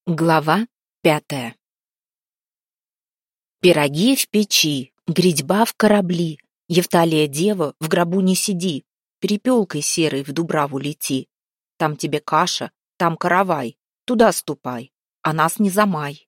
Глава 5. Пироги в печи, грядьба в корабли, Евталия дева, в гробу не сиди, Перепелкой серой в Дубраву лети. Там тебе каша, там каравай, туда ступай, а нас не замай.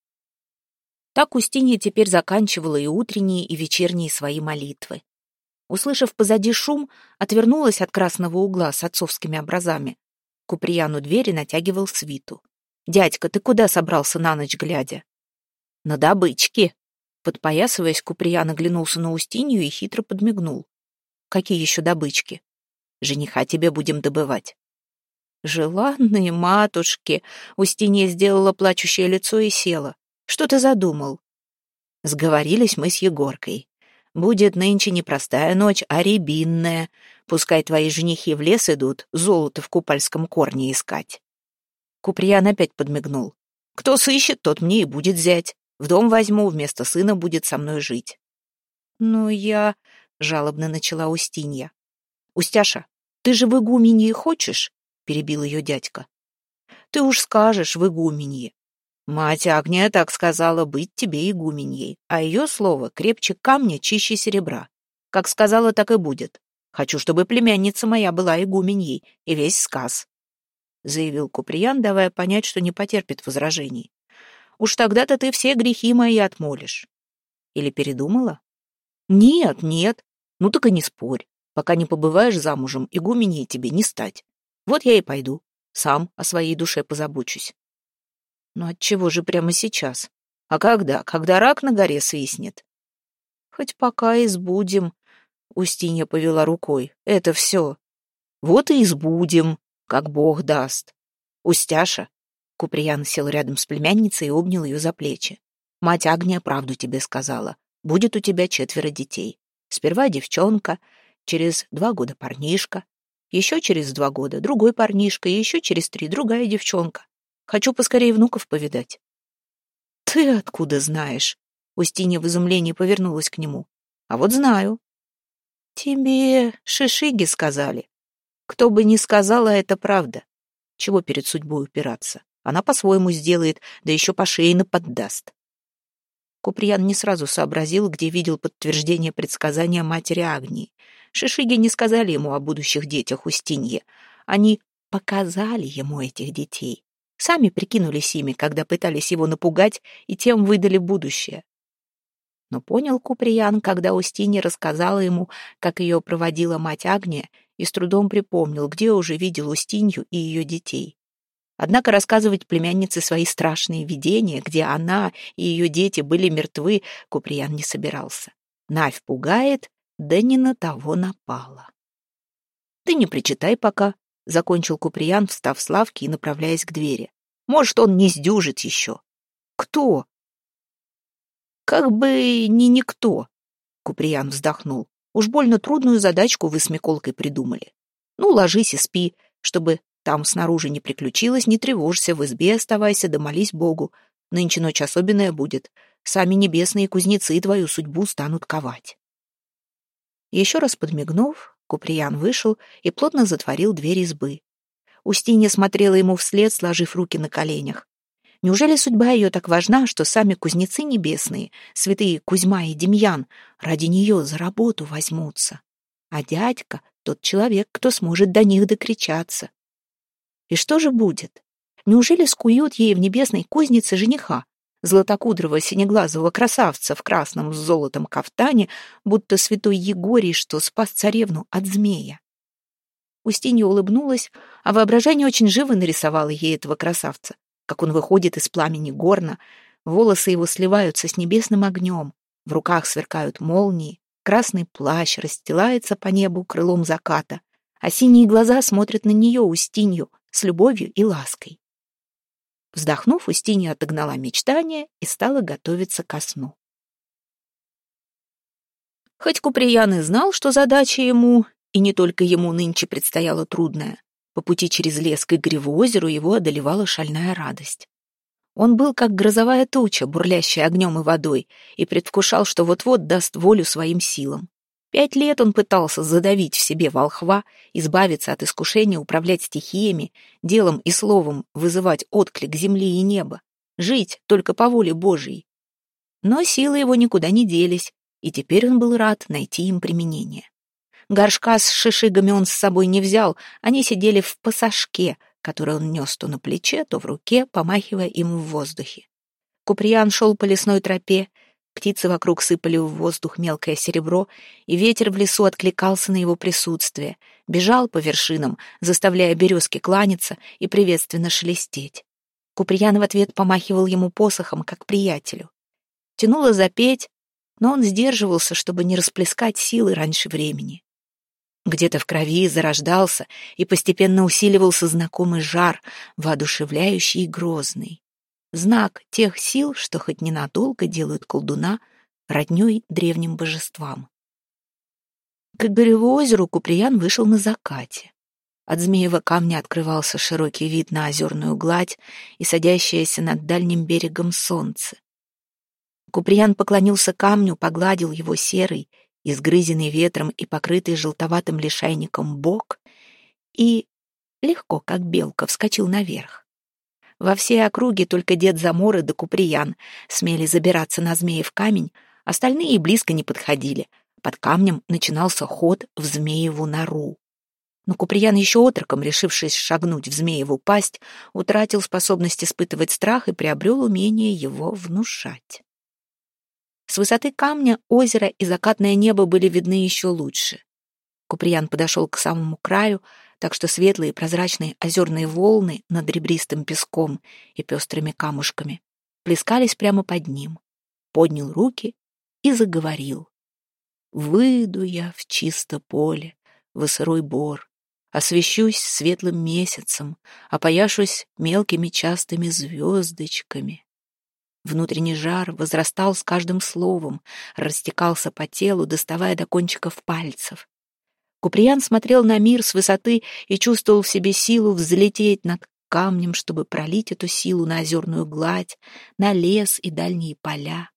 Так Устинья теперь заканчивала и утренние, и вечерние свои молитвы. Услышав позади шум, отвернулась от красного угла с отцовскими образами. Куприян у двери натягивал свиту. «Дядька, ты куда собрался на ночь глядя?» «На добычки». Подпоясываясь, Куприян оглянулся на Устинью и хитро подмигнул. «Какие еще добычки?» «Жениха тебе будем добывать». «Желанные матушки!» Устинья сделала плачущее лицо и села. «Что ты задумал?» «Сговорились мы с Егоркой. Будет нынче не простая ночь, а рябинная. Пускай твои женихи в лес идут, золото в купальском корне искать». Куприян опять подмигнул. «Кто сыщет, тот мне и будет зять. В дом возьму, вместо сына будет со мной жить». «Ну я...» — жалобно начала Устинья. «Устяша, ты же в игуменье хочешь?» — перебил ее дядька. «Ты уж скажешь, в игуменье. Мать Агния так сказала, быть тебе игуменьей, а ее слово крепче камня, чище серебра. Как сказала, так и будет. Хочу, чтобы племянница моя была игуменьей, и весь сказ», — заявил Куприян, давая понять, что не потерпит возражений. «Уж тогда-то ты все грехи мои отмолишь». Или передумала? «Нет, нет. Ну так и не спорь. Пока не побываешь замужем, игуменьей тебе не стать. Вот я и пойду. Сам о своей душе позабочусь». «Но отчего же прямо сейчас? А когда? Когда рак на горе свистнет?» «Хоть пока избудем», — Устинья повела рукой. «Это все. Вот и избудем, как Бог даст. Устяша». Куприян сел рядом с племянницей и обнял ее за плечи. «Мать Агния правду тебе сказала. Будет у тебя 4 детей. Сперва девчонка, через 2 года парнишка, еще через 2 года другой парнишка, и еще через 3 другая девчонка. Хочу поскорее внуков повидать». «Ты откуда знаешь?» Устинья в изумлении повернулась к нему. «А вот знаю». «Тебе шишиги сказали. Кто бы ни сказал, а это правда. Чего перед судьбой упираться? Она по-своему сделает, да еще по шее наподдаст». Куприян не сразу сообразил, где видел подтверждение предсказания матери Агнии. Шишиги не сказали ему о будущих детях Устинье. Они показали ему этих детей. Сами прикинулись ими, когда пытались его напугать, и тем выдали будущее. Но понял Куприян, когда Устинья рассказала ему, как ее проводила мать Агния, и с трудом припомнил, где уже видел Устинью и ее детей. Однако рассказывать племяннице свои страшные видения, где она и ее дети были мертвы, Куприян не собирался. Навь пугает, да не на того напала. «Ты не причитай пока», — закончил Куприян, встав с лавки и направляясь к двери. «Может, он не сдюжит еще». «Кто?» «Как бы не никто», — Куприян вздохнул. «Уж больно трудную задачку вы с Миколкой придумали. Ну, ложись и спи, чтобы там снаружи не приключилось, не тревожься, в избе оставайся, да молись Богу. Нынче ночь особенная будет. Сами небесные кузнецы твою судьбу станут ковать». Еще раз подмигнув, Куприян вышел и плотно затворил дверь избы. Устинья смотрела ему вслед, сложив руки на коленях. Неужели судьба ее так важна, что сами кузнецы небесные, святые Кузьма и Демьян, ради нее за работу возьмутся? А дядька — тот человек, кто сможет до них докричаться. И что же будет? Неужели скуют ей в небесной кузнице жениха, златокудрого синеглазого красавца в красном с золотом кафтане, будто святой Егорий, что спас царевну от змея? Устинья улыбнулась, а воображение очень живо нарисовало ей этого красавца, как он выходит из пламени горна, волосы его сливаются с небесным огнем, в руках сверкают молнии, красный плащ расстилается по небу крылом заката, а синие глаза смотрят на нее, Устинью, с любовью и лаской. Вздохнув, Устинья отогнала мечтания и стала готовиться ко сну. Хоть Куприян и знал, что задача ему, и не только ему нынче предстояла трудная, по пути через лес к Игореву озеру его одолевала шальная радость. Он был как грозовая туча, бурлящая огнем и водой, и предвкушал, что вот-вот даст волю своим силам. 5 лет он пытался задавить в себе волхва, избавиться от искушения управлять стихиями, делом и словом вызывать отклик земли и неба, жить только по воле Божией. Но силы его никуда не делись, и теперь он был рад найти им применение. Горшка с шишигами он с собой не взял, они сидели в пасашке, который он нес то на плече, то в руке, помахивая им в воздухе. Куприян шел по лесной тропе, птицы вокруг сыпали в воздух мелкое серебро, и ветер в лесу откликался на его присутствие, бежал по вершинам, заставляя березки кланяться и приветственно шелестеть. Куприян в ответ помахивал ему посохом, как приятелю. Тянуло запеть, но он сдерживался, чтобы не расплескать силы раньше времени. Где-то в крови зарождался и постепенно усиливался знакомый жар, воодушевляющий и грозный. Знак тех сил, что хоть ненадолго делают колдуна роднёй древним божествам. К Игореву озеру Куприян вышел на закате. От Змеева камня открывался широкий вид на озерную гладь и садящееся над дальним берегом солнце. Куприян поклонился камню, погладил его серый, изгрызенный ветром и покрытый желтоватым лишайником бок, и легко, как белка, вскочил наверх. Во всей округе только дед Замор да Куприян смели забираться на Змеев камень, остальные и близко не подходили. Под камнем начинался ход в Змееву нору. Но Куприян еще отроком, решившись шагнуть в Змееву пасть, утратил способность испытывать страх и приобрел умение его внушать. С высоты камня озеро и закатное небо были видны еще лучше. Куприян подошел к самому краю, так что светлые прозрачные озерные волны над ребристым песком и пестрыми камушками плескались прямо под ним. Поднял руки и заговорил. «Выйду я в чисто поле, в сырой бор, освещусь светлым месяцем, опояшусь мелкими частыми звездочками». Внутренний жар возрастал с каждым словом, растекался по телу, доставая до кончиков пальцев. Куприян смотрел на мир с высоты и чувствовал в себе силу взлететь над камнем, чтобы пролить эту силу на озерную гладь, на лес и дальние поля.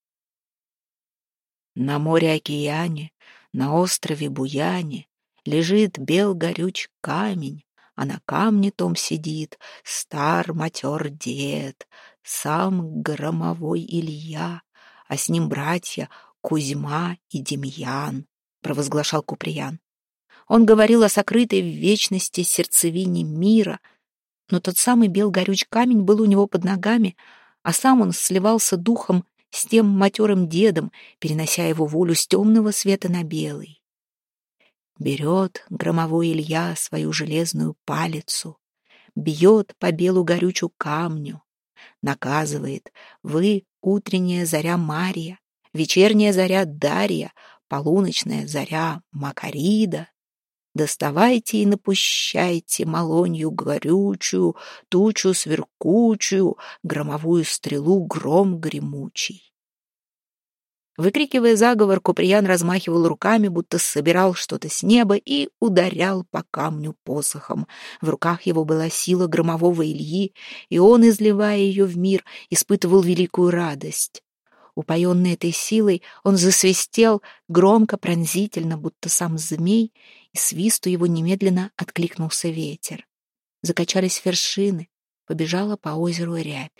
На море-океане, на острове Буяне лежит бел горюч камень, а на камне том сидит стар матер дед, сам громовой Илья, а с ним братья Кузьма и Демьян, провозглашал Куприян. Он говорил о сокрытой в вечности сердцевине мира, но тот самый бел горюч камень был у него под ногами, а сам он сливался духом с тем матерым дедом, перенося его волю с темного света на белый. Берет громовой Илья свою железную палицу, бьет по белу горючу камню, наказывает: вы утренняя заря Мария, вечерняя заря Дарья, полуночная заря Макарида. Доставайте и напущайте малонью горючую, тучу сверкучую, громовую стрелу гром гремучий. Выкрикивая заговор, Куприян размахивал руками, будто собирал что-то с неба и ударял по камню посохом. В руках его была сила громового Ильи, и он, изливая ее в мир, испытывал великую радость. Упоенный этой силой, он засвистел громко, пронзительно, будто сам змей, и свисту его немедленно откликнулся ветер. Закачались вершины, побежала по озеру рябь.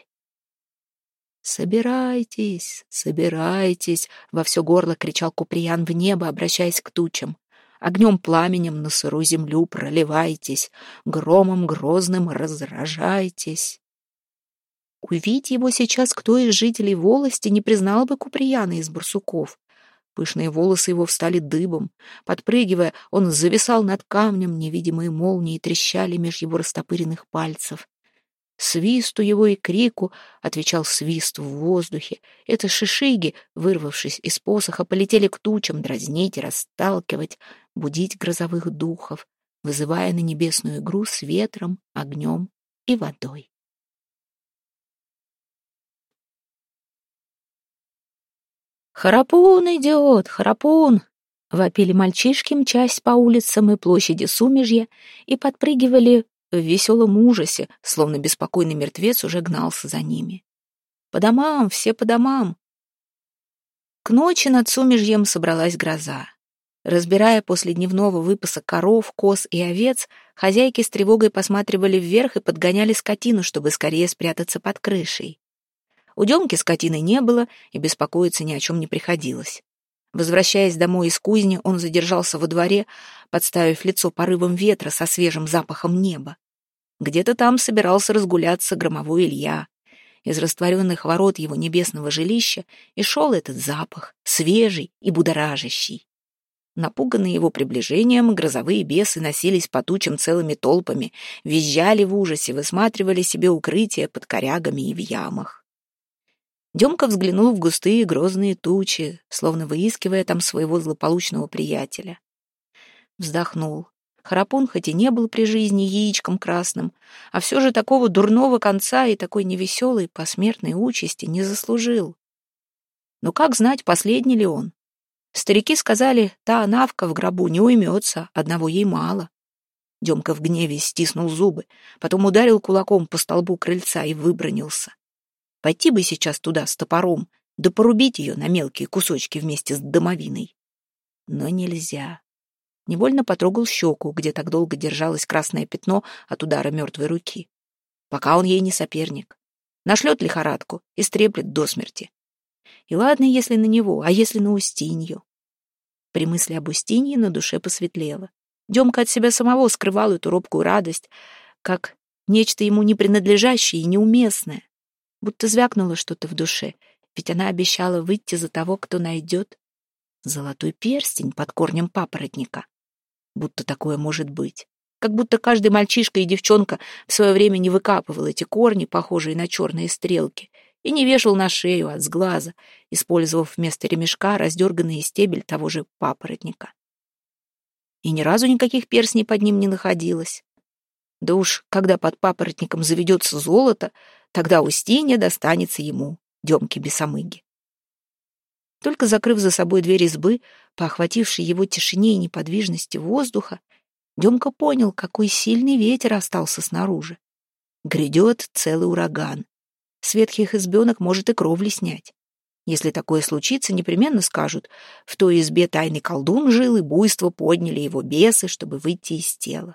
«Собирайтесь, собирайтесь!» — во все горло кричал Куприян в небо, обращаясь к тучам. «Огнем пламенем на сырую землю проливайтесь, громом грозным разражайтесь!» Увидь его сейчас кто из жителей волости, не признал бы Куприяна из барсуков. Пышные волосы его встали дыбом. Подпрыгивая, он зависал над камнем, невидимые молнии трещали меж его растопыренных пальцев. Свисту его и крику отвечал свист в воздухе. Это шишиги, вырвавшись из посоха, полетели к тучам дразнить и расталкивать, будить грозовых духов, вызывая на небесную игру с ветром, огнем и водой. «Харапун идет! Харапун!» — вопили мальчишки, мчась по улицам и площади Сумежья, и подпрыгивали в веселом ужасе, словно беспокойный мертвец уже гнался за ними. «По домам! Все по домам!» К ночи над Сумежьем собралась гроза. Разбирая после дневного выпаса коров, коз и овец, хозяйки с тревогой посматривали вверх и подгоняли скотину, чтобы скорее спрятаться под крышей. У Демки скотины не было, и беспокоиться ни о чем не приходилось. Возвращаясь домой из кузни, он задержался во дворе, подставив лицо порывом ветра со свежим запахом неба. Где-то там собирался разгуляться громовой Илья. Из растворенных ворот его небесного жилища и шел этот запах, свежий и будоражащий. Напуганные его приближением, грозовые бесы носились по тучам целыми толпами, визжали в ужасе, высматривали себе укрытия под корягами и в ямах. Демка взглянул в густые грозные тучи, словно выискивая там своего злополучного приятеля. Вздохнул. Харапун хоть и не был при жизни яичком красным, а все же такого дурного конца и такой невеселой посмертной участи не заслужил. Но как знать, последний ли он? Старики сказали, та навка в гробу не уймется, одного ей мало. Демка в гневе стиснул зубы, потом ударил кулаком по столбу крыльца и выбранился. Пойти бы сейчас туда с топором, да порубить ее на мелкие кусочки вместе с домовиной. Но нельзя. Невольно потрогал щеку, где так долго держалось красное пятно от удара мертвой руки. Пока он ей не соперник. Нашлет лихорадку, истреплет до смерти. И ладно, если на него, а если на Устинью? При мысли об Устинье на душе посветлело. Демка от себя самого скрывал эту робкую радость, как нечто ему не принадлежащее и неуместное. Будто звякнуло что-то в душе, ведь она обещала выйти за того, кто найдет золотой перстень под корнем папоротника. Будто такое может быть. Как будто каждый мальчишка и девчонка в свое время не выкапывал эти корни, похожие на черные стрелки, и не вешал на шею от сглаза, использовав вместо ремешка раздерганный стебель того же папоротника. И ни разу никаких перстней под ним не находилось. Да уж, когда под папоротником заведется золото, тогда Устинья достанется ему, Демке Бесомыге. Только закрыв за собой дверь избы, по охватившей его тишине и неподвижности воздуха, Демка понял, какой сильный ветер остался снаружи. Грядет целый ураган. С ветхих избенок может и кровли снять. Если такое случится, непременно скажут, в той избе тайный колдун жил, и буйство подняли его бесы, чтобы выйти из тела.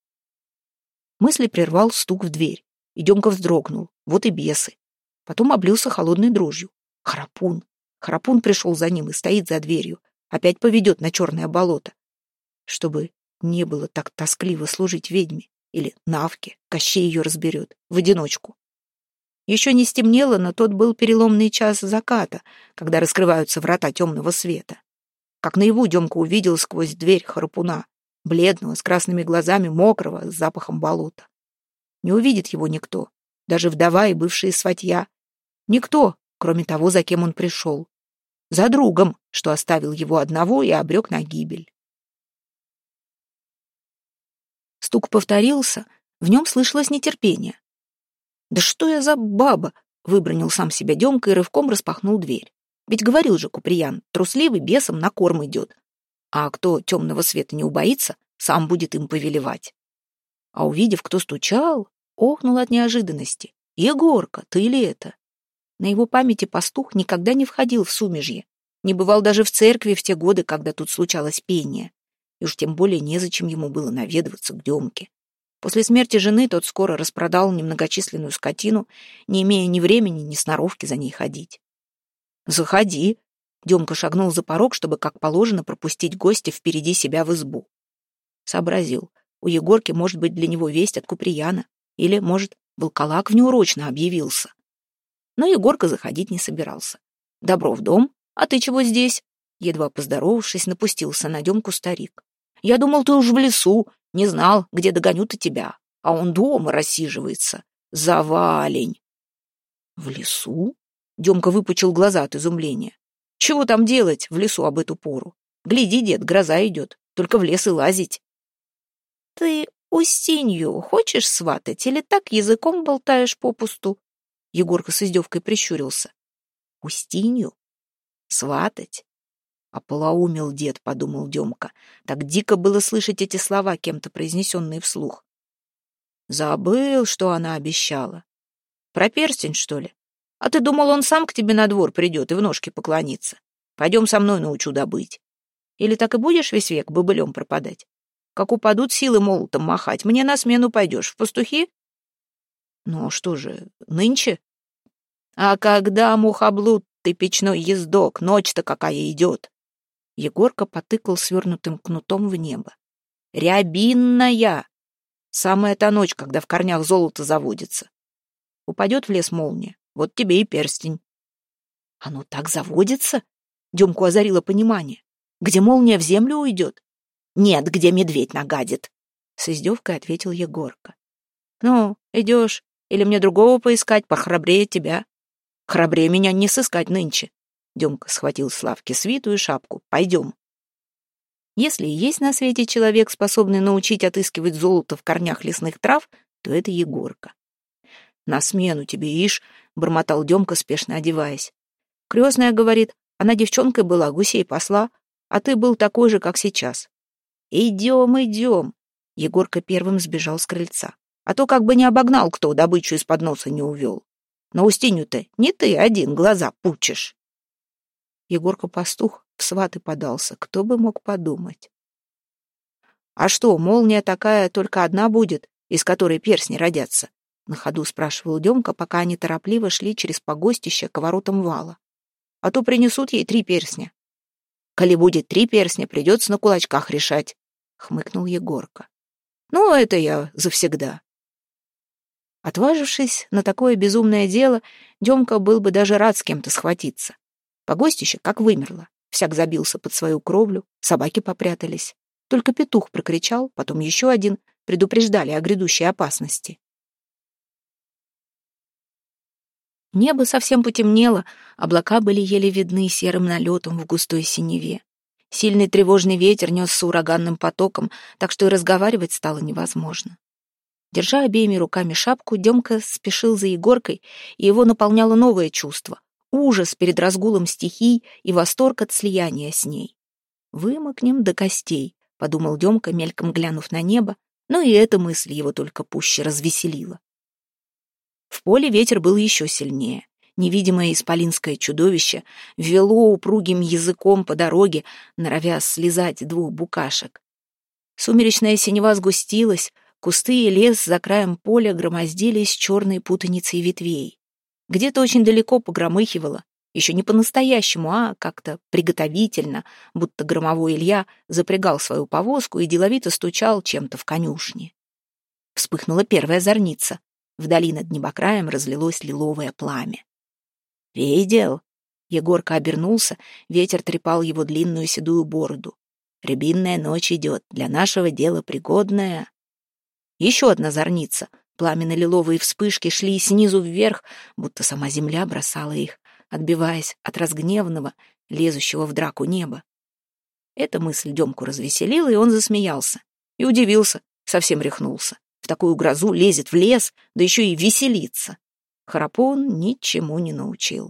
Мысли прервал стук в дверь, и Демка вздрогнул. Вот и бесы. Потом облился холодной дрожью. Харапун. Харапун пришел за ним и стоит за дверью. Опять поведет на черное болото. Чтобы не было так тоскливо служить ведьме. Или навке. Кощей ее разберет. В одиночку. Еще не стемнело, но тот был переломный час заката, когда раскрываются врата темного света. Как наяву Демка увидел сквозь дверь Харапуна, бледного, с красными глазами, мокрого, с запахом болота. Не увидит его никто, даже вдова и бывшая сватья. Никто, кроме того, за кем он пришел. За другом, что оставил его одного и обрек на гибель. Стук повторился, в нем слышалось нетерпение. «Да что я за баба?» — выбронил сам себя Демка и рывком распахнул дверь. Ведь говорил же Куприян, трусливый бесом на корм идет. А кто темного света не убоится, сам будет им повелевать. А увидев, кто стучал, охнул от неожиданности. «Егорка, ты ли это?» На его памяти пастух никогда не входил в сумежье, не бывал даже в церкви в те годы, когда тут случалось пение. И уж тем более незачем ему было наведываться к Демке. После смерти жены тот скоро распродал немногочисленную скотину, не имея ни времени, ни сноровки за ней ходить. «Заходи!» Демка шагнул за порог, чтобы, как положено, пропустить гостя впереди себя в избу. Сообразил, у Егорки может быть для него весть от Куприяна, или, может, волколак внеурочно объявился. Но Егорка заходить не собирался. «Добро в дом, а ты чего здесь?» Едва поздоровавшись, напустился на Демку старик. «Я думал, ты уж в лесу, не знал, где догоню-то тебя, а он дома рассиживается. Завалень!» «В лесу?» Демка выпучил глаза от изумления. «Чего там делать в лесу об эту пору? Гляди, дед, гроза идет, только в лес и лазить». «Ты Устинью хочешь сватать или так языком болтаешь попусту?» Егорка с издевкой прищурился. «Устинью? Сватать?» Ополоумел дед, подумал Демка. Так дико было слышать эти слова, кем-то произнесенные вслух. Забыл, что она обещала. Про перстень, что ли? А ты думал, он сам к тебе на двор придет и в ножки поклонится? Пойдем со мной, научу добыть. Или так и будешь весь век бобылем пропадать? Как упадут силы молотом махать, мне на смену пойдешь в пастухи? Ну, что же, нынче? А когда, мухоблуд, ты печной ездок, ночь-то какая идет? Егорка потыкал свернутым кнутом в небо. Рябинная! Самая та ночь, когда в корнях золото заводится. Упадет в лес молния, вот тебе и перстень. Оно так заводится? Демку озарило понимание. Где молния в землю уйдет? Нет, где медведь нагадит. С издевкой ответил Егорка. Ну, идешь, или мне другого поискать, похрабрее тебя? Храбрее меня не сыскать нынче. Демка схватил с лавки свиту и шапку. Пойдем. Если и есть на свете человек, способный научить отыскивать золото в корнях лесных трав, то это Егорка. На смену тебе, ишь, бормотал Демка, спешно одеваясь. Крестная говорит, она девчонкой была, гусей пасла, а ты был такой же, как сейчас. Идем, идем. Егорка первым сбежал с крыльца. А то как бы не обогнал кто, добычу из-под носа не увел. На Устинью-то не ты один глаза пучишь. Егорка-пастух в сваты подался, кто бы мог подумать. А что, молния такая только одна будет, из которой перстни родятся? На ходу спрашивал Демка, пока они торопливо шли через погостище к воротам вала. А то принесут ей 3 перстня. Коли будет 3 перстня, придется на кулачках решать, хмыкнул Егорка. Ну, это я завсегда. Отважившись на такое безумное дело, Демка был бы даже рад с кем-то схватиться. Погостище как вымерло. Всяк забился под свою кровлю, собаки попрятались. Только петух прокричал, потом еще один, предупреждали о грядущей опасности. Небо совсем потемнело, облака были еле видны серым налетом в густой синеве. Сильный тревожный ветер несся ураганным потоком, так что и разговаривать стало невозможно. Держа обеими руками шапку, Демка спешил за Егоркой, и его наполняло новое чувство — ужас перед разгулом стихий и восторг от слияния с ней. «Вымокнем до костей», — подумал Демка, мельком глянув на небо, но и эта мысль его только пуще развеселила. В поле ветер был еще сильнее. Невидимое исполинское чудовище вело упругим языком по дороге, норовя слезать 2 букашек. Сумеречная синева сгустилась, кусты и лес за краем поля громоздились черной путаницей ветвей. Где-то очень далеко погромыхивало, еще не по-настоящему, а как-то приготовительно, будто громовой Илья запрягал свою повозку и деловито стучал чем-то в конюшне. Вспыхнула первая зорница. Вдали над небокраем разлилось лиловое пламя. «Видел?» Егорка обернулся, ветер трепал его длинную седую бороду. «Рябинная ночь идет, для нашего дела пригодная». Еще одна зорница. Пламенно-лиловые вспышки шли снизу вверх, будто сама земля бросала их, отбиваясь от разгневанного, лезущего в драку неба. Эта мысль Демку развеселила, и он засмеялся. И удивился, совсем рехнулся. В такую грозу лезет в лес, да еще и веселится. Храпун ничему не научил.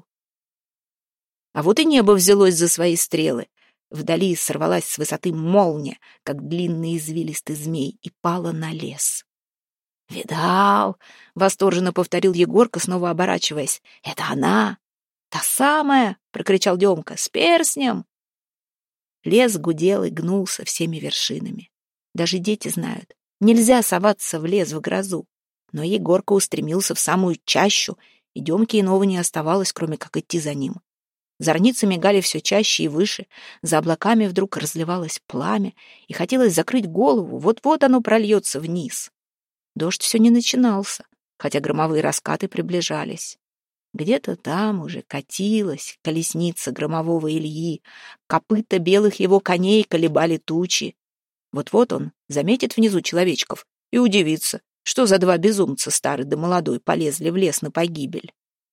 А вот и небо взялось за свои стрелы. Вдали сорвалась с высоты молния, как длинный извилистый змей, и пала на лес. «Видал?» — восторженно повторил Егорка, снова оборачиваясь. «Это она!» «Та самая!» — прокричал Демка. «С перстнем!» Лес гудел и гнулся всеми вершинами. Даже дети знают, нельзя соваться в лес в грозу. Но Егорка устремился в самую чащу, и Демке иного не оставалось, кроме как идти за ним. Зорницы мигали все чаще и выше, за облаками вдруг разливалось пламя, и хотелось закрыть голову, вот-вот оно прольется вниз. Дождь все не начинался, хотя громовые раскаты приближались. Где-то там уже катилась колесница громового Ильи, копыта белых его коней колебали тучи. Вот-вот он заметит внизу человечков и удивится, что за 2 безумца, старый да молодой, полезли в лес на погибель.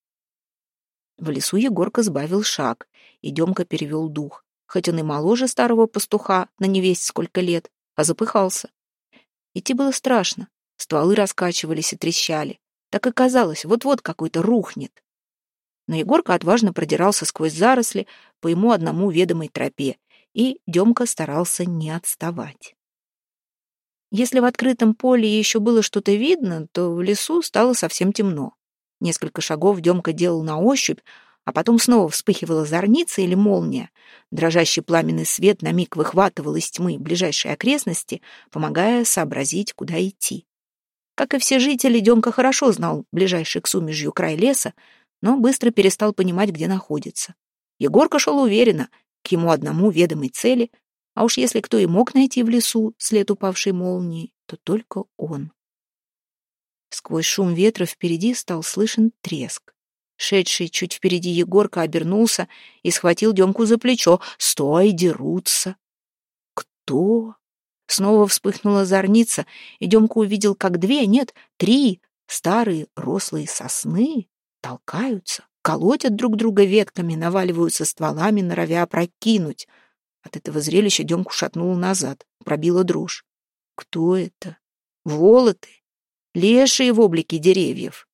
В лесу Егорка сбавил шаг, и Демка перевел дух, хоть он и моложе старого пастуха на невесть сколько лет, а запыхался. Идти было страшно, стволы раскачивались и трещали, так и казалось, вот-вот какой-то рухнет. Но Егорка отважно продирался сквозь заросли по ему одному ведомой тропе, и Демка старался не отставать. Если в открытом поле еще было что-то видно, то в лесу стало совсем темно. Несколько шагов Демка делал на ощупь, а потом снова вспыхивала зорница или молния. Дрожащий пламенный свет на миг выхватывал из тьмы ближайшие окрестности, помогая сообразить, куда идти. Как и все жители, Демка хорошо знал ближайший к Сумежью край леса, но быстро перестал понимать, где находится. Егорка шел уверенно, к ему одному ведомой цели, а уж если кто и мог найти в лесу след упавшей молнии, то только он. Сквозь шум ветра впереди стал слышен треск. Шедший чуть впереди Егорка обернулся и схватил Демку за плечо. «Стой, дерутся!» «Кто?» Снова вспыхнула зорница, и Демка увидел, как две, нет, три старые рослые сосны толкаются, колотят друг друга ветками, наваливаются стволами, норовя опрокинуть. От этого зрелища Демку шатнуло назад, пробила дрожь. Кто это? Волоты? Лешие в облике деревьев?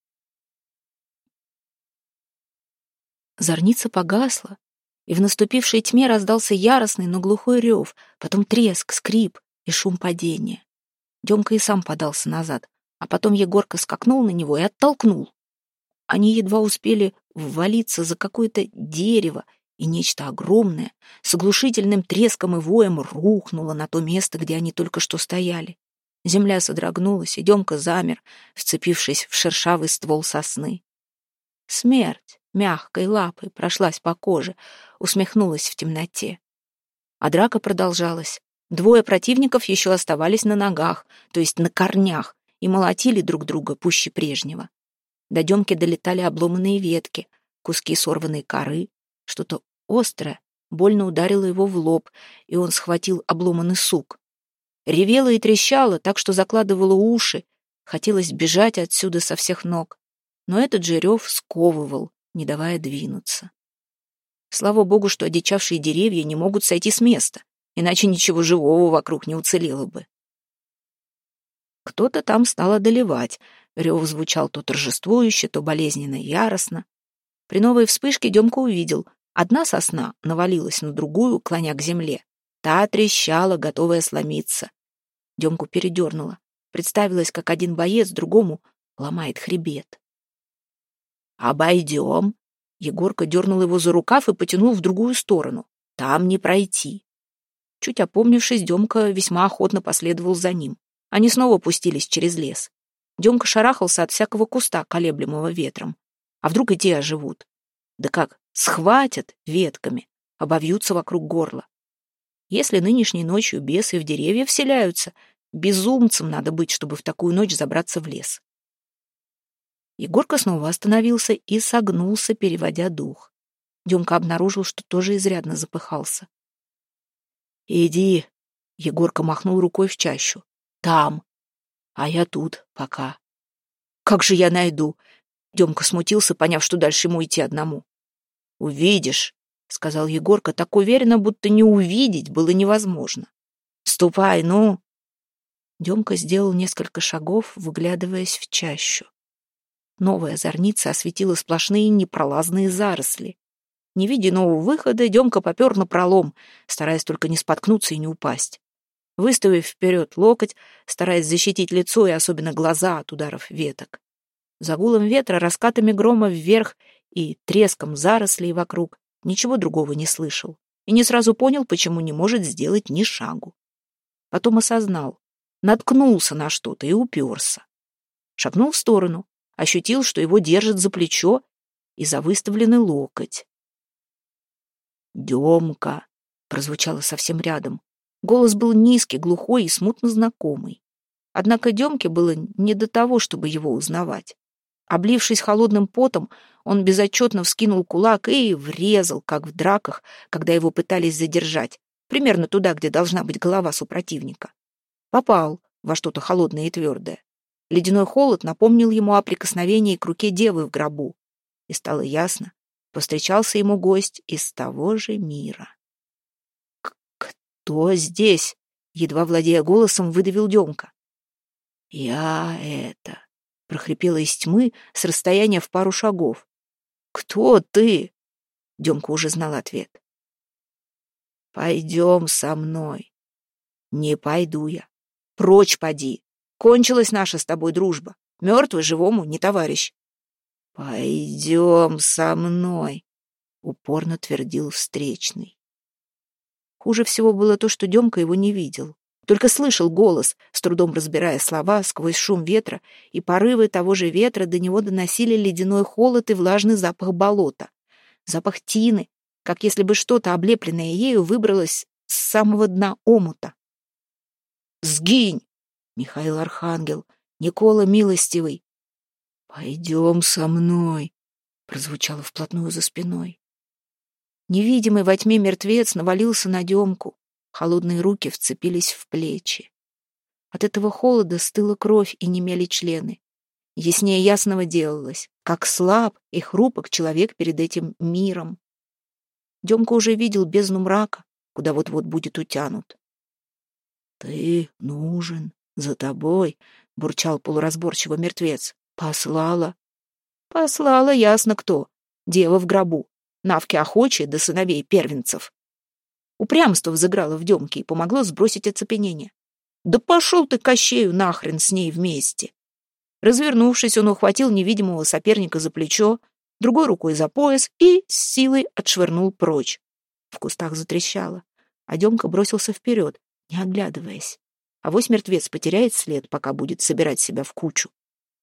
Зорница погасла, и в наступившей тьме раздался яростный, но глухой рев, потом треск, скрип и шум падения. Демка и сам подался назад, а потом Егорка скакнул на него и оттолкнул. Они едва успели ввалиться за какое-то дерево, и нечто огромное с оглушительным треском и воем рухнуло на то место, где они только что стояли. Земля содрогнулась, и Демка замер, вцепившись в шершавый ствол сосны. Смерть мягкой лапой прошлась по коже, усмехнулась в темноте. А драка продолжалась. Двое противников еще оставались на ногах, то есть на корнях, и молотили друг друга пуще прежнего. До Демки долетали обломанные ветки, куски сорванной коры, что-то острое больно ударило его в лоб, и он схватил обломанный сук. Ревело и трещало, так что закладывало уши. Хотелось бежать отсюда со всех ног, но этот же рев сковывал, не давая двинуться. Слава богу, что одичавшие деревья не могут сойти с места, иначе ничего живого вокруг не уцелело бы. Кто-то там стал одолевать. Рев звучал то торжествующе, то болезненно и яростно. При новой вспышке Демка увидел. Одна сосна навалилась на другую, клоня к земле. Та трещала, готовая сломиться. Демку передернуло. Представилось, как один боец другому ломает хребет. «Обойдем!» Егорка дернул его за рукав и потянул в другую сторону. «Там не пройти!» Чуть опомнившись, Демка весьма охотно последовал за ним. Они снова пустились через лес. Демка шарахался от всякого куста, колеблемого ветром. А вдруг и те оживут? Да как, схватят ветками, обовьются вокруг горла. Если нынешней ночью бесы в деревья вселяются, безумцем надо быть, чтобы в такую ночь забраться в лес. Егорка снова остановился и согнулся, переводя дух. Демка обнаружил, что тоже изрядно запыхался. «Иди», — Егорка махнул рукой в чащу, — «там, а я тут пока». «Как же я найду?» Демка смутился, поняв, что дальше ему идти одному. «Увидишь», — сказал Егорка, так уверенно, будто не увидеть было невозможно. «Ступай, ну!» Демка сделал несколько шагов, выглядываясь в чащу. Новая зорница осветила сплошные непролазные заросли. Не видя нового выхода, Демка попер напролом, стараясь только не споткнуться и не упасть. Выставив вперед локоть, стараясь защитить лицо и особенно глаза от ударов веток. За гулом ветра, раскатами грома вверх и треском зарослей вокруг ничего другого не слышал и не сразу понял, почему не может сделать ни шагу. Потом осознал, наткнулся на что-то и уперся. Шагнул в сторону, ощутил, что его держат за плечо и за выставленный локоть. «Демка!» — прозвучало совсем рядом. Голос был низкий, глухой и смутно знакомый. Однако Демке было не до того, чтобы его узнавать. Облившись холодным потом, он безотчетно вскинул кулак и врезал, как в драках, когда его пытались задержать, примерно туда, где должна быть голова супротивника. Попал во что-то холодное и твердое. Ледяной холод напомнил ему о прикосновении к руке девы в гробу. И стало ясно, повстречался ему гость из того же мира. «Кто здесь?» — едва владея голосом, выдавил Демка. «Я это...» — прохрипела из тьмы с расстояния в пару шагов. «Кто ты?» — Демка уже знал ответ. «Пойдем со мной». «Не пойду я. Прочь поди. Кончилась наша с тобой дружба. Мертвый живому не товарищ». «Пойдем со мной», — упорно твердил встречный. Хуже всего было то, что Демка его не видел. Только слышал голос, с трудом разбирая слова сквозь шум ветра, и порывы того же ветра до него доносили ледяной холод и влажный запах болота. Запах тины, как если бы что-то, облепленное ею, выбралось с самого дна омута. «Сгинь, Михаил Архангел, Никола Милостивый!» «Пойдем со мной», — прозвучало вплотную за спиной. Невидимый во тьме мертвец навалился на Демку. Холодные руки вцепились в плечи. От этого холода стыла кровь и немели члены. Яснее ясного делалось, как слаб и хрупок человек перед этим миром. Демка уже видел бездну мрака, куда вот-вот будет утянут. «Ты нужен, за тобой», — бурчал полуразборчиво мертвец. «Послала». «Послала, ясно кто. Дева в гробу. Навки охочие до сыновей первенцев». Упрямство взыграло в Демке и помогло сбросить оцепенение. «Да пошел ты, Кощею, нахрен с ней вместе!» Развернувшись, он ухватил невидимого соперника за плечо, другой рукой за пояс и с силой отшвырнул прочь. В кустах затрещало, а Демка бросился вперед, не оглядываясь. Авось мертвец потеряет след, пока будет собирать себя в кучу.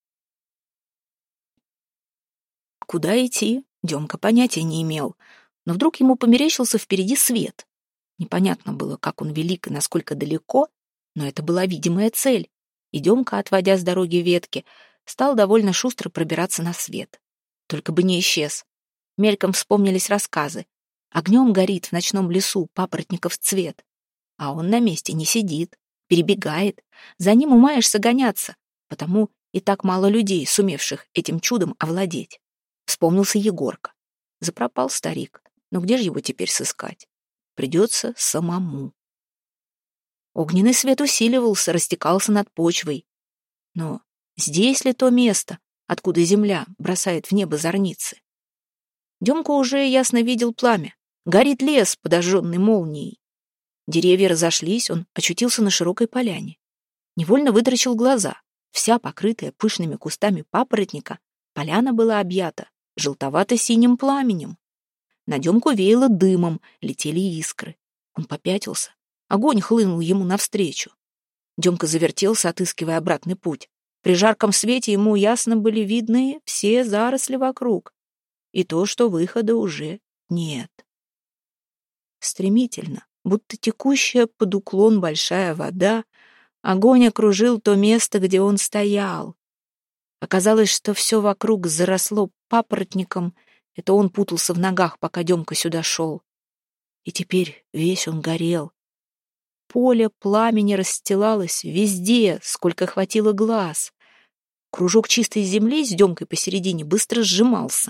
Куда идти, Демка понятия не имел, но вдруг ему померещился впереди свет. Непонятно было, как он велик и насколько далеко, но это была видимая цель, и Демка, отводя с дороги ветки, стал довольно шустро пробираться на свет. Только бы не исчез. Мельком вспомнились рассказы. Огнем горит в ночном лесу папоротников цвет. А он на месте не сидит, перебегает. За ним умаешься гоняться, потому и так мало людей, сумевших этим чудом овладеть. Вспомнился Егорка. Запропал старик. Но где же его теперь сыскать? Придется самому. Огненный свет усиливался, растекался над почвой. Но здесь ли то место, откуда земля бросает в небо зорницы? Демка уже ясно видел пламя. Горит лес, подожженный молнией. Деревья разошлись, он очутился на широкой поляне. Невольно вытаращил глаза. Вся покрытая пышными кустами папоротника, поляна была объята желтовато-синим пламенем. На Демку веяло дымом, летели искры. Он попятился. Огонь хлынул ему навстречу. Демка завертелся, отыскивая обратный путь. При жарком свете ему ясно были видны все заросли вокруг. И то, что выхода уже нет. Стремительно, будто текущая под уклон большая вода, огонь окружил то место, где он стоял. Оказалось, что все вокруг заросло папоротником. Это он путался в ногах, пока Демка сюда шел. И теперь весь он горел. Поле пламени расстилалось везде, сколько хватило глаз. Кружок чистой земли с Демкой посередине быстро сжимался.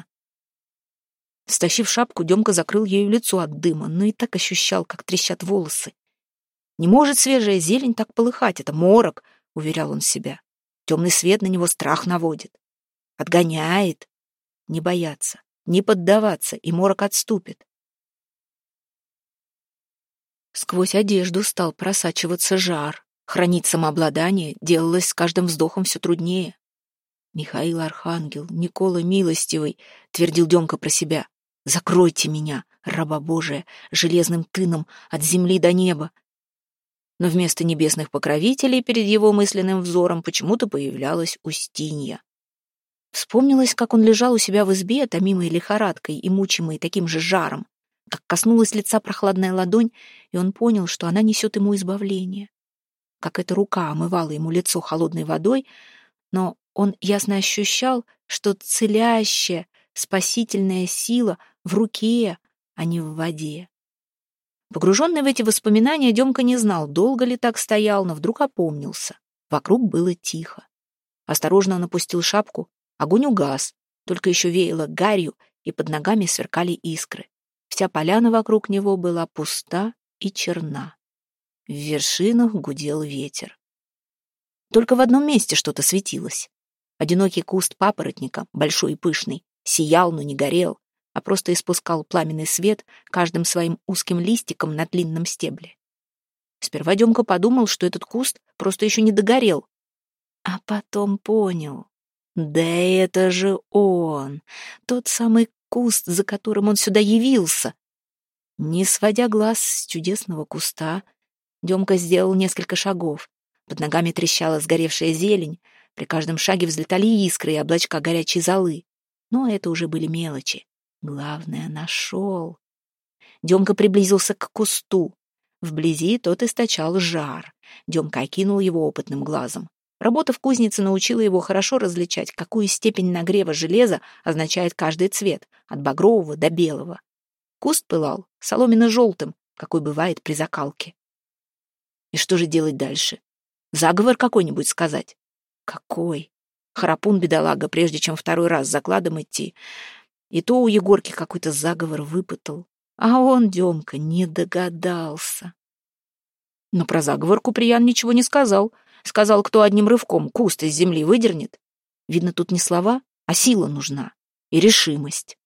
Стащив шапку, Демка закрыл ею лицо от дыма, но и так ощущал, как трещат волосы. «Не может свежая зелень так полыхать, это морок», — уверял он себя. Темный свет на него страх наводит. Отгоняет. Не бояться, не поддаваться, и морок отступит. Сквозь одежду стал просачиваться жар. Хранить самообладание делалось с каждым вздохом все труднее. «Михаил Архангел, Никола Милостивый», — твердил Демка про себя, — «закройте меня, раба Божия, железным тыном от земли до неба». Но вместо небесных покровителей перед его мысленным взором почему-то появлялась Устинья. Вспомнилось, как он лежал у себя в избе, томимой лихорадкой и мучимой таким же жаром, как коснулась лица прохладная ладонь, и он понял, что она несет ему избавление. Как эта рука омывала ему лицо холодной водой, но он ясно ощущал, что целящая, спасительная сила в руке, а не в воде. Погруженный в эти воспоминания, Демка не знал, долго ли так стоял, но вдруг опомнился. Вокруг было тихо. Осторожно он опустил шапку, огонь угас, только еще веяло гарью, и под ногами сверкали искры. Вся поляна вокруг него была пуста и черна. В вершинах гудел ветер. Только в одном месте что-то светилось. Одинокий куст папоротника, большой и пышный, сиял, но не горел, а просто испускал пламенный свет каждым своим узким листиком на длинном стебле. Сперва Демка подумал, что этот куст просто еще не догорел, а потом понял. Да это же он, тот самый куст, за которым он сюда явился. Не сводя глаз с чудесного куста, Демка сделал несколько шагов. Под ногами трещала сгоревшая зелень, при каждом шаге взлетали искры и облачка горячей золы. Но это уже были мелочи. Главное, нашел. Демка приблизился к кусту. Вблизи тот источал жар. Демка окинул его опытным глазом. Работа в кузнице научила его хорошо различать, какую степень нагрева железа означает каждый цвет, от багрового до белого. Куст пылал соломенно-желтым, какой бывает при закалке. И что же делать дальше? Заговор какой-нибудь сказать? Какой? Храпун, бедолага, прежде чем второй раз закладом идти. И то у Егорки какой-то заговор выпытал. А он, Демка, не догадался. Но про заговор Куприян ничего не сказал. Сказал, кто одним рывком куст из земли выдернет. Видно, тут не слова, а сила нужна. И решимость.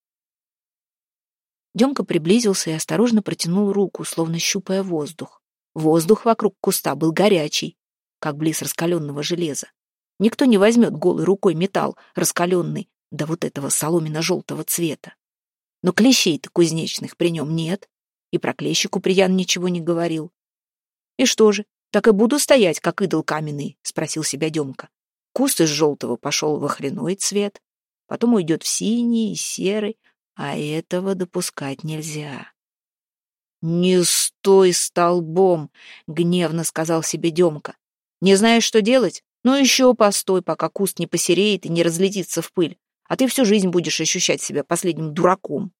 Демка приблизился и осторожно протянул руку, словно щупая воздух. Воздух вокруг куста был горячий, как близ раскаленного железа. Никто не возьмет голой рукой металл, раскаленный, до вот этого соломенно-желтого цвета. Но клещей-то кузнечных при нем нет, и про клещи Куприян ничего не говорил. «И что же, так и буду стоять, как идол каменный?» — спросил себя Демка. Куст из желтого пошел в охряной цвет, потом уйдет в синий и серый, а этого допускать нельзя. «Не стой столбом!» — гневно сказал себе Демка. «Не знаешь, что делать? Ну еще постой, пока куст не посереет и не разлетится в пыль, а ты всю жизнь будешь ощущать себя последним дураком».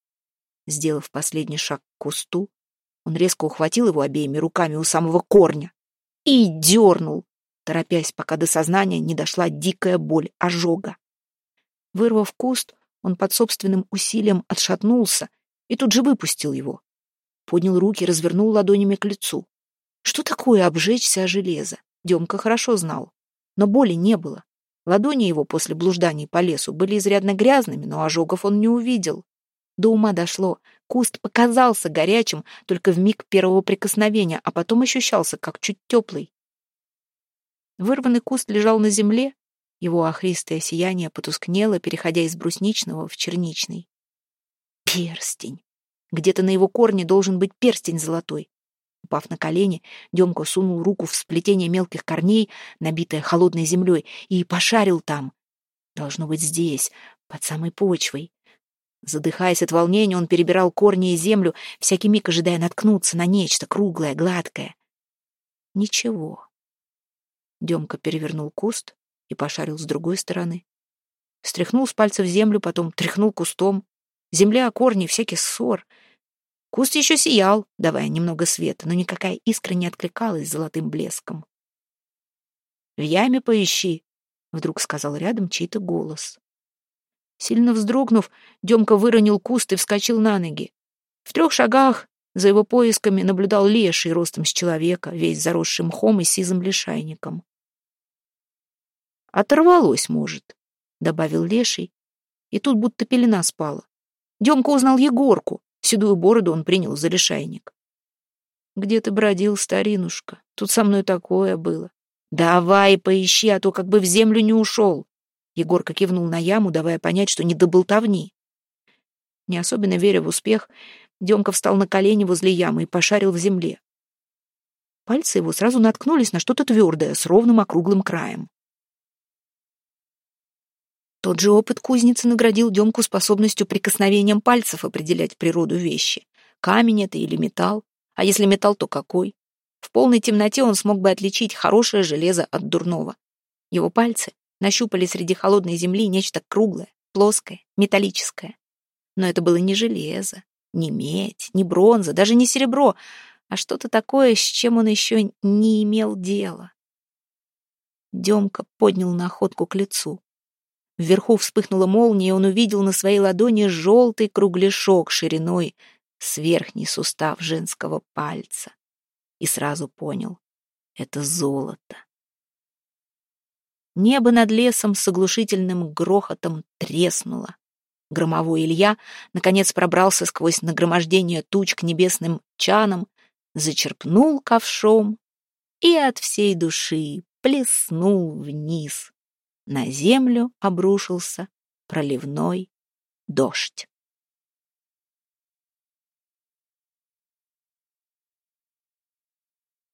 Сделав последний шаг к кусту, он резко ухватил его обеими руками у самого корня и дернул, торопясь, пока до сознания не дошла дикая боль ожога. Вырвав куст, он под собственным усилием отшатнулся и тут же выпустил его. Поднял руки, развернул ладонями к лицу. Что такое обжечься о железо? Демка хорошо знал. Но боли не было. Ладони его после блужданий по лесу были изрядно грязными, но ожогов он не увидел. До ума дошло. Куст показался горячим только в миг первого прикосновения, а потом ощущался, как чуть теплый. Вырванный куст лежал на земле. Его охристое сияние потускнело, переходя из брусничного в черничный. Перстень. Где-то на его корне должен быть перстень золотой. Упав на колени, Демка сунул руку в сплетение мелких корней, набитое холодной землей, и пошарил там. Должно быть здесь, под самой почвой. Задыхаясь от волнения, он перебирал корни и землю, всякий миг ожидая наткнуться на нечто круглое, гладкое. Ничего. Демка перевернул куст и пошарил с другой стороны. Стряхнул с пальцев землю, потом тряхнул кустом. Земля, корни, всякий ссор. Куст еще сиял, давая немного света, но никакая искра не откликалась золотым блеском. «В яме поищи», — вдруг сказал рядом чей-то голос. Сильно вздрогнув, Демка выронил куст и вскочил на ноги. В 3 шагах за его поисками наблюдал леший ростом с человека, весь заросший мхом и сизым лишайником. «Оторвалось, может», — добавил леший, и тут будто пелена спала. Демка узнал Егорку, седую бороду он принял за лишайник. «Где ты бродил, старинушка? Тут со мной такое было. Давай поищи, а то как бы в землю не ушел». Егорка кивнул на яму, давая понять, что не до болтовни. Не особенно веря в успех, Демка встал на колени возле ямы и пошарил в земле. Пальцы его сразу наткнулись на что-то твердое с ровным округлым краем. Тот же опыт кузницы наградил Демку способностью прикосновением пальцев определять природу вещи. Камень это или металл, а если металл, то какой? В полной темноте он смог бы отличить хорошее железо от дурного. Его пальцы нащупали среди холодной земли нечто круглое, плоское, металлическое. Но это было не железо, не медь, не бронза, даже не серебро, а что-то такое, с чем он еще не имел дела. Демка поднял находку к лицу. Вверху вспыхнула молния, и он увидел на своей ладони желтый кругляшок шириной с верхний сустав женского пальца. И сразу понял — это золото. Небо над лесом с оглушительным грохотом треснуло. Громовой Илья наконец пробрался сквозь нагромождение туч к небесным чанам, зачерпнул ковшом и от всей души плеснул вниз на землю обрушился проливной дождь.